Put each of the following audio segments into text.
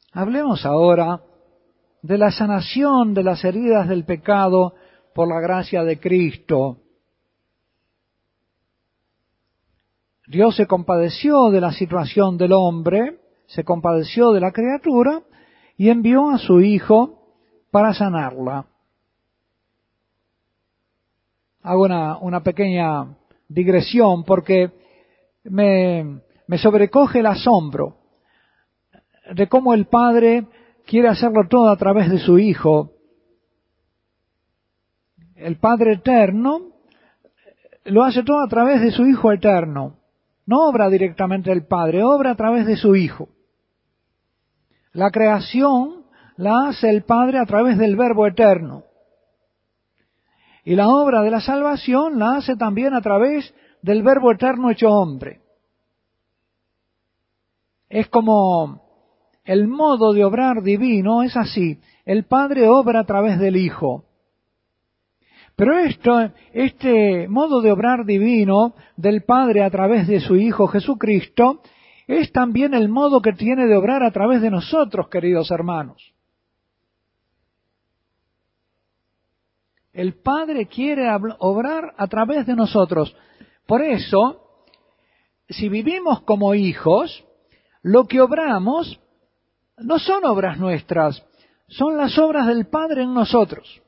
Hablemos ahora de la sanación de las heridas del pecado por la gracia de Cristo. Dios se compadeció de la situación del hombre, se compadeció de la criatura y envió a su Hijo para sanarla. Hago una pequeña digresión porque me sobrecoge el asombro de cómo el Padre quiere hacerlo todo a través de su Hijo. El Padre eterno lo hace todo a través de su Hijo eterno. No obra directamente el Padre, obra a través de su Hijo. La creación la hace el Padre a través del Verbo eterno. Y la obra de la salvación la hace también a través del Verbo eterno hecho hombre. Es como el modo de obrar divino, es así. El Padre obra a través del Hijo. Pero este modo de obrar divino del Padre a través de su Hijo Jesucristo, es también el modo que tiene de obrar a través de nosotros, queridos hermanos. El Padre quiere obrar a través de nosotros. Por eso, si vivimos como hijos, lo que obramos no son obras nuestras, son las obras del Padre en nosotros.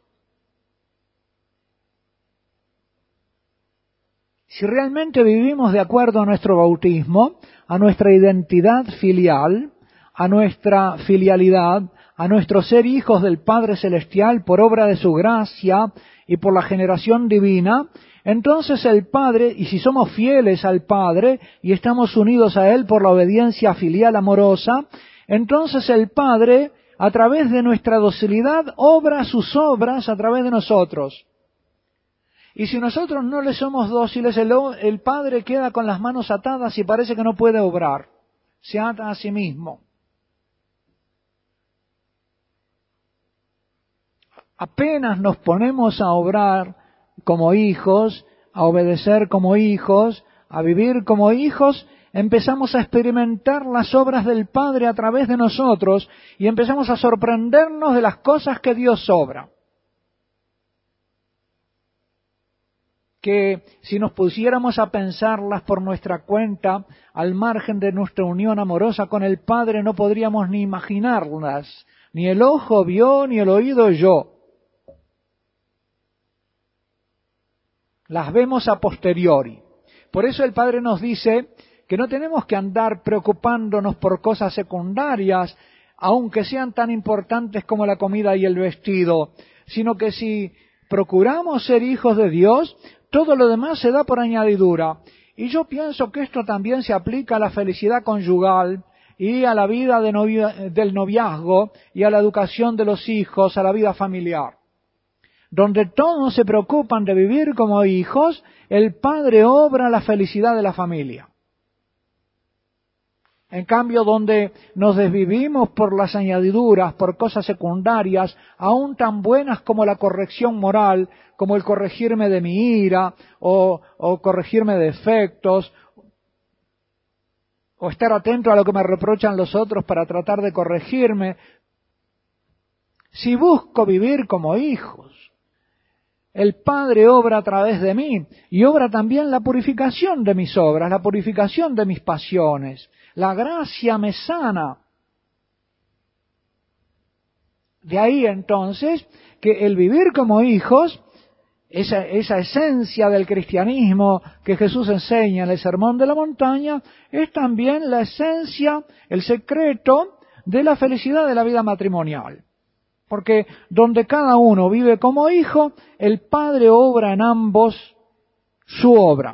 Si realmente vivimos de acuerdo a nuestro bautismo, a nuestra identidad filial, a nuestra filialidad, a nuestro ser hijos del Padre Celestial por obra de su gracia y por la generación divina, entonces el Padre, y si somos fieles al Padre y estamos unidos a Él por la obediencia filial amorosa, entonces el Padre, a través de nuestra docilidad, obra sus obras a través de nosotros. Y si nosotros no le somos dóciles, el Padre queda con las manos atadas y parece que no puede obrar. Se ata a sí mismo. Apenas nos ponemos a obrar como hijos, a obedecer como hijos, a vivir como hijos, empezamos a experimentar las obras del Padre a través de nosotros y empezamos a sorprendernos de las cosas que Dios obra. Que si nos pusiéramos a pensarlas por nuestra cuenta, al margen de nuestra unión amorosa con el Padre, no podríamos ni imaginarlas. Ni el ojo vio, ni el oído oyó. Las vemos a posteriori. Por eso el Padre nos dice que no tenemos que andar preocupándonos por cosas secundarias, aunque sean tan importantes como la comida y el vestido, sino que si procuramos ser hijos de Dios, todo lo demás se da por añadidura. Y yo pienso que esto también se aplica a la felicidad conyugal y a la vida del noviazgo y a la educación de los hijos, a la vida familiar. Donde todos se preocupan de vivir como hijos, el Padre obra la felicidad de la familia. En cambio, donde nos desvivimos por las añadiduras, por cosas secundarias, aún tan buenas como la corrección moral, como el corregirme de mi ira, o corregirme de defectos, o estar atento a lo que me reprochan los otros para tratar de corregirme, si busco vivir como hijos, el Padre obra a través de mí y obra también la purificación de mis obras, la purificación de mis pasiones. La gracia me sana. De ahí entonces que el vivir como hijos, esa esencia del cristianismo que Jesús enseña en el Sermón de la Montaña, es también la esencia, el secreto de la felicidad de la vida matrimonial. Porque donde cada uno vive como hijo, el Padre obra en ambos su obra.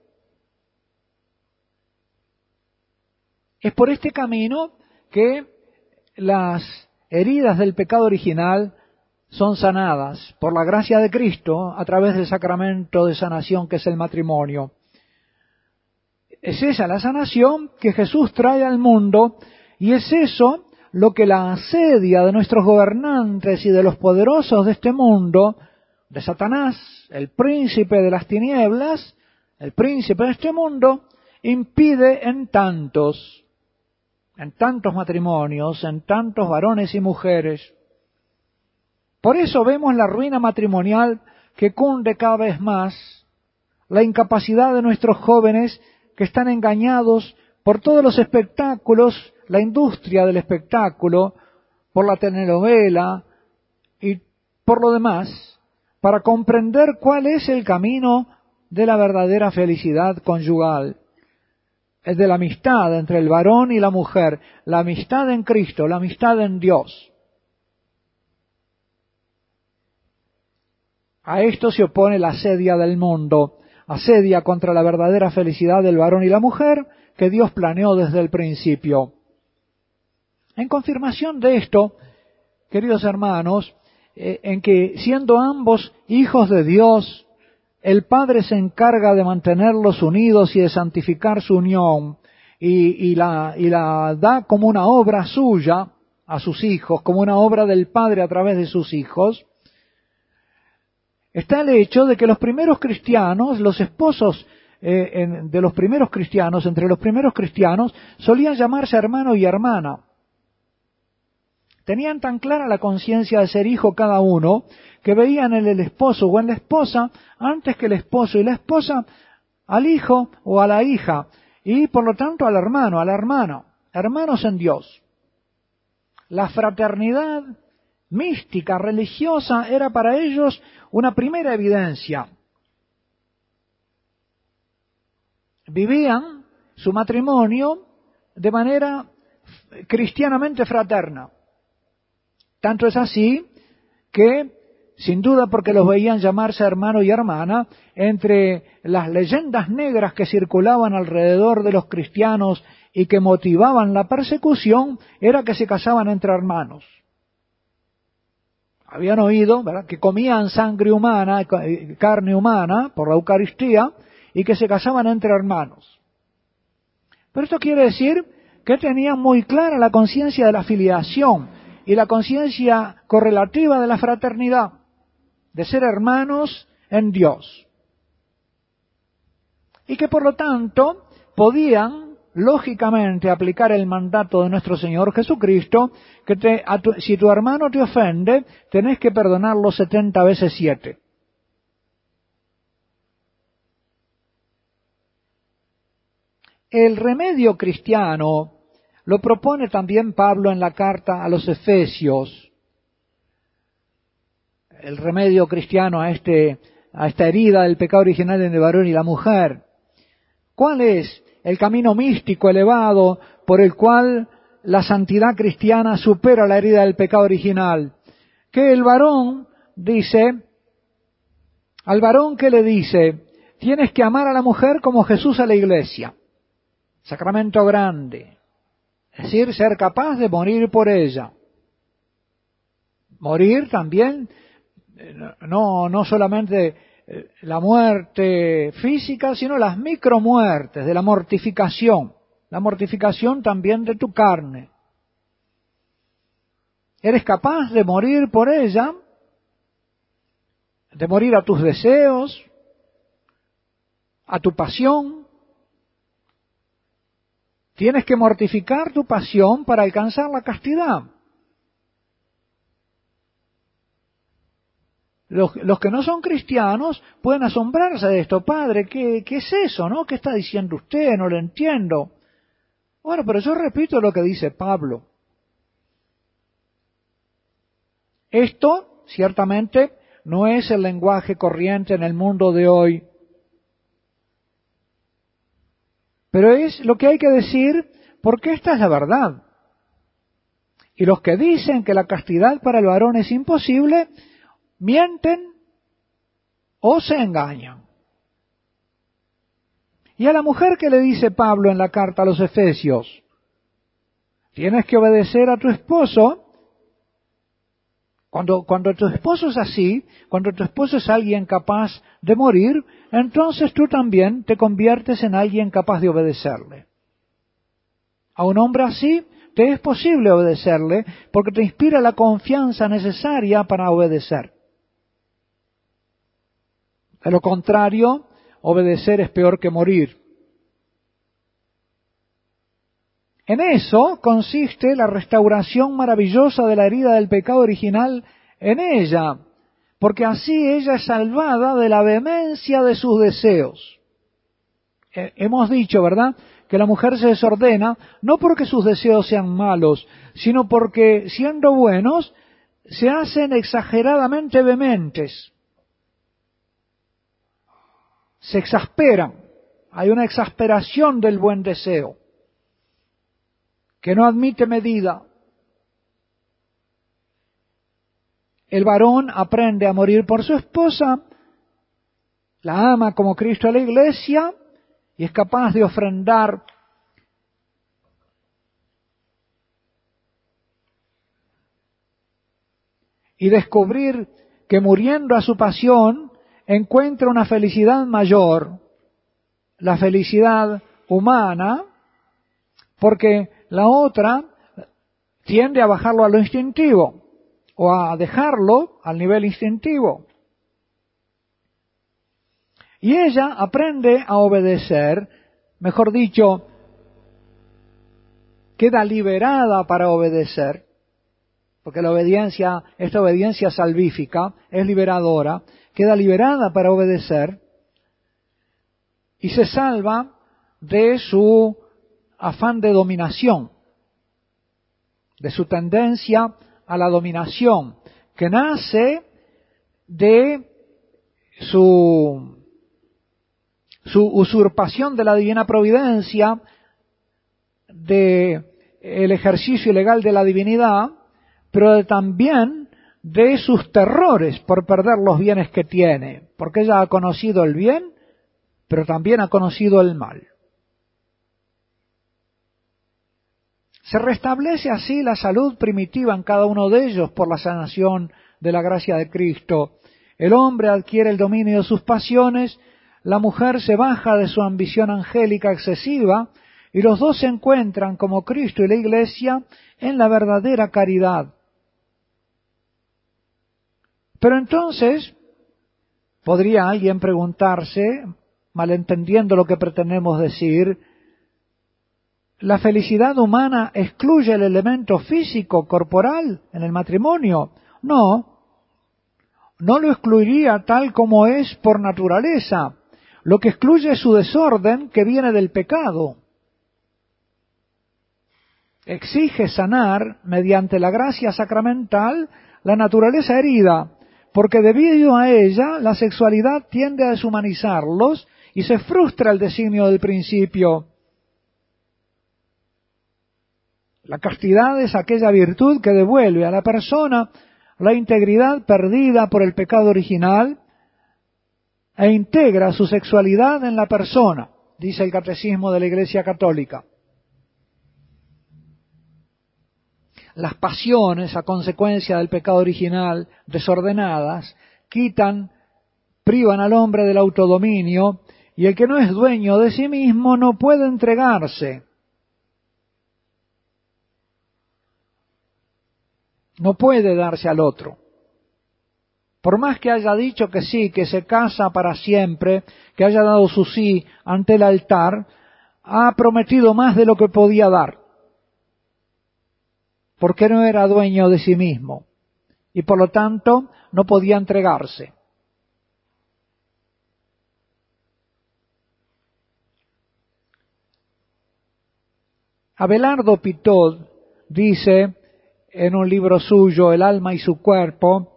Es por este camino que las heridas del pecado original son sanadas por la gracia de Cristo a través del sacramento de sanación que es el matrimonio. Es esa la sanación que Jesús trae al mundo y es eso lo que la asedia de nuestros gobernantes y de los poderosos de este mundo, de Satanás, el príncipe de las tinieblas, el príncipe de este mundo, impide en tantos. en tantos matrimonios, en tantos varones y mujeres. Por eso vemos la ruina matrimonial que cunde cada vez más, la incapacidad de nuestros jóvenes que están engañados por todos los espectáculos, la industria del espectáculo, por la telenovela y por lo demás, para comprender cuál es el camino de la verdadera felicidad conyugal. Es de la amistad entre el varón y la mujer, la amistad en Cristo, la amistad en Dios. A esto se opone la asedia del mundo, asedia contra la verdadera felicidad del varón y la mujer que Dios planeó desde el principio. En confirmación de esto, queridos hermanos, en que siendo ambos hijos de Dios, el Padre se encarga de mantenerlos unidos y de santificar su unión, y la da como una obra suya a sus hijos, como una obra del Padre a través de sus hijos. Está el hecho de que los primeros cristianos, los esposos de los primeros cristianos, entre los primeros cristianos, solían llamarse hermano y hermana. Tenían tan clara la conciencia de ser hijo cada uno, que veían en el esposo o en la esposa, antes que el esposo y la esposa, al hijo o a la hija, y por lo tanto al hermano, a la hermana, hermanos en Dios. La fraternidad mística, religiosa, era para ellos una primera evidencia. Vivían su matrimonio de manera cristianamente fraterna. Tanto es así que, sin duda porque los veían llamarse hermano y hermana, entre las leyendas negras que circulaban alrededor de los cristianos y que motivaban la persecución, era que se casaban entre hermanos. Habían oído, ¿verdad?, que comían sangre humana, carne humana, por la Eucaristía, y que se casaban entre hermanos. Pero esto quiere decir que tenían muy clara la conciencia de la filiación y la conciencia correlativa de la fraternidad, de ser hermanos en Dios. Y que por lo tanto podían, lógicamente, aplicar el mandato de nuestro Señor Jesucristo, que si tu hermano te ofende, tenés que perdonarlo 70 veces 7. El remedio cristiano lo propone también Pablo en la carta a los Efesios. El remedio cristiano a esta herida del pecado original en el varón y la mujer. ¿Cuál es el camino místico elevado por el cual la santidad cristiana supera la herida del pecado original? Que el varón dice, al varón que le dice, tienes que amar a la mujer como Jesús a la iglesia. Sacramento grande. Es decir, ser capaz de morir por ella. Morir también, no solamente la muerte física, sino las micromuertes de la mortificación también de tu carne. Eres capaz de morir por ella, de morir a tus deseos, a tu pasión. Tienes que mortificar tu pasión para alcanzar la castidad. Los que no son cristianos pueden asombrarse de esto. Padre, ¿qué es eso, no? ¿Qué está diciendo usted? No lo entiendo. Bueno, pero yo repito lo que dice Pablo. Esto, ciertamente, no es el lenguaje corriente en el mundo de hoy. Pero es lo que hay que decir porque esta es la verdad. Y los que dicen que la castidad para el varón es imposible, mienten o se engañan. Y a la mujer que le dice Pablo en la carta a los Efesios, tienes que obedecer a tu esposo. Cuando tu esposo es así, cuando tu esposo es alguien capaz de morir, entonces tú también te conviertes en alguien capaz de obedecerle. A un hombre así te es posible obedecerle porque te inspira la confianza necesaria para obedecer. De lo contrario, obedecer es peor que morir. En eso consiste la restauración maravillosa de la herida del pecado original en ella, porque así ella es salvada de la vehemencia de sus deseos. Hemos dicho, ¿verdad?, que la mujer se desordena no porque sus deseos sean malos, sino porque, siendo buenos, se hacen exageradamente vehementes. Se exasperan. Hay una exasperación del buen deseo que no admite medida. El varón aprende a morir por su esposa, la ama como Cristo a la iglesia y es capaz de ofrendar y descubrir que muriendo a su pasión encuentra una felicidad mayor, la felicidad humana, porque la otra tiende a bajarlo a lo instintivo o a dejarlo al nivel instintivo. Y ella aprende a obedecer, mejor dicho, queda liberada para obedecer, porque la obediencia, esta obediencia salvífica, es liberadora, queda liberada para obedecer y se salva de su afán de dominación, de su tendencia a la dominación, que nace de su usurpación de la divina providencia, de el ejercicio ilegal de la divinidad, pero también de sus terrores por perder los bienes que tiene, porque ella ha conocido el bien, pero también ha conocido el mal. Se restablece así la salud primitiva en cada uno de ellos por la sanación de la gracia de Cristo. El hombre adquiere el dominio de sus pasiones, la mujer se baja de su ambición angélica excesiva y los dos se encuentran como Cristo y la Iglesia en la verdadera caridad. Pero entonces, podría alguien preguntarse, malentendiendo lo que pretendemos decir, ¿la felicidad humana excluye el elemento físico, corporal, en el matrimonio? No lo excluiría tal como es por naturaleza. Lo que excluye es su desorden que viene del pecado. Exige sanar, mediante la gracia sacramental, la naturaleza herida, porque debido a ella la sexualidad tiende a deshumanizarlos y se frustra el designio del principio. La castidad es aquella virtud que devuelve a la persona la integridad perdida por el pecado original e integra su sexualidad en la persona, dice el Catecismo de la Iglesia Católica. Las pasiones, a consecuencia del pecado original, desordenadas, privan al hombre del autodominio, y el que no es dueño de sí mismo no puede entregarse. No puede darse al otro. Por más que haya dicho que sí, que se casa para siempre, que haya dado su sí ante el altar, ha prometido más de lo que podía dar, porque no era dueño de sí mismo y por lo tanto no podía entregarse. Abelardo Pitot dice en un libro suyo, El alma y su cuerpo,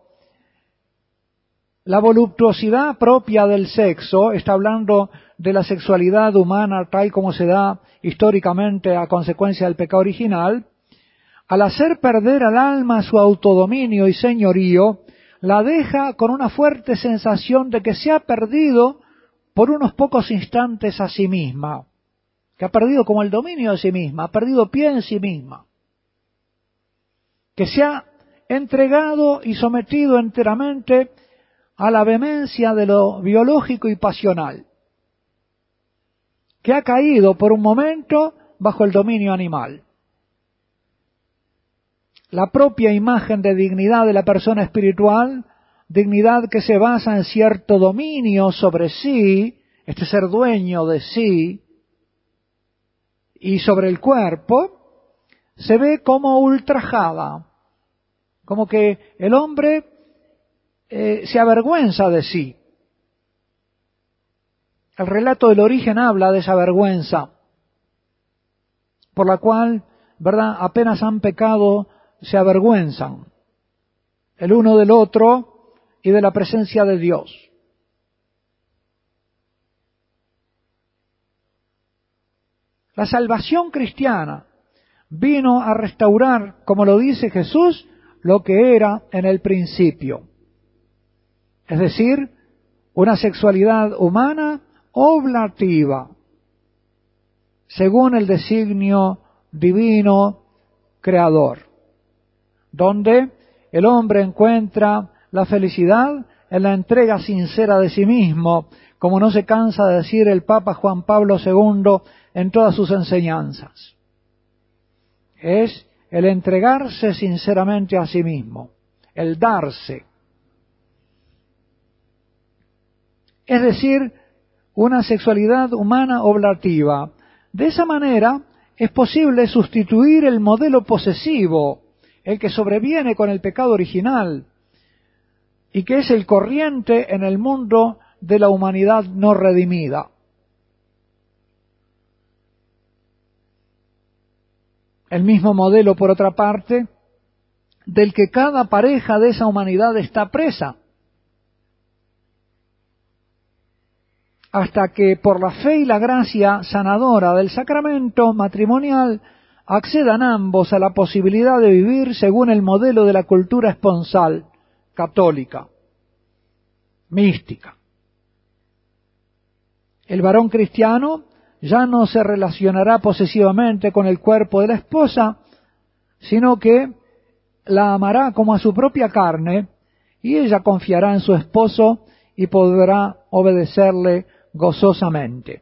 la voluptuosidad propia del sexo, está hablando de la sexualidad humana tal como se da históricamente a consecuencia del pecado original, al hacer perder al alma su autodominio y señorío, la deja con una fuerte sensación de que se ha perdido por unos pocos instantes a sí misma, que ha perdido como el dominio de sí misma, ha perdido pie en sí misma, que se ha entregado y sometido enteramente a la vehemencia de lo biológico y pasional, que ha caído por un momento bajo el dominio animal. La propia imagen de dignidad de la persona espiritual, dignidad que se basa en cierto dominio sobre sí, ser dueño de sí, y sobre el cuerpo, se ve como ultrajada, como que el hombre se avergüenza de sí. El relato del origen habla de esa vergüenza, por la cual, ¿verdad?, apenas han pecado, se avergüenzan el uno del otro y de la presencia de Dios. La salvación cristiana vino a restaurar, como lo dice Jesús, lo que era en el principio. Es decir, una sexualidad humana oblativa, según el designio divino creador, donde el hombre encuentra la felicidad en la entrega sincera de sí mismo, como no se cansa de decir el Papa Juan Pablo II en todas sus enseñanzas. Es el entregarse sinceramente a sí mismo, el darse. Es decir, una sexualidad humana oblativa. De esa manera es posible sustituir el modelo posesivo, el que sobreviene con el pecado original, y que es el corriente en el mundo de la humanidad no redimida. El mismo modelo, por otra parte, del que cada pareja de esa humanidad está presa, hasta que por la fe y la gracia sanadora del sacramento matrimonial accedan ambos a la posibilidad de vivir según el modelo de la cultura esponsal católica, mística. El varón cristiano ya no se relacionará posesivamente con el cuerpo de la esposa, sino que la amará como a su propia carne, y ella confiará en su esposo y podrá obedecerle gozosamente.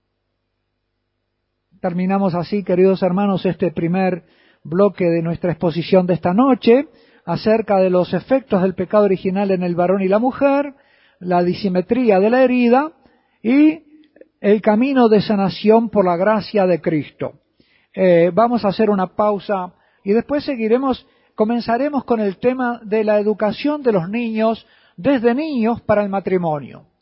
Terminamos así, queridos hermanos, este primer bloque de nuestra exposición de esta noche acerca de los efectos del pecado original en el varón y la mujer, la disimetría de la herida y el camino de sanación por la gracia de Cristo. Vamos a hacer una pausa y después comenzaremos con el tema de la educación de los niños desde niños para el matrimonio.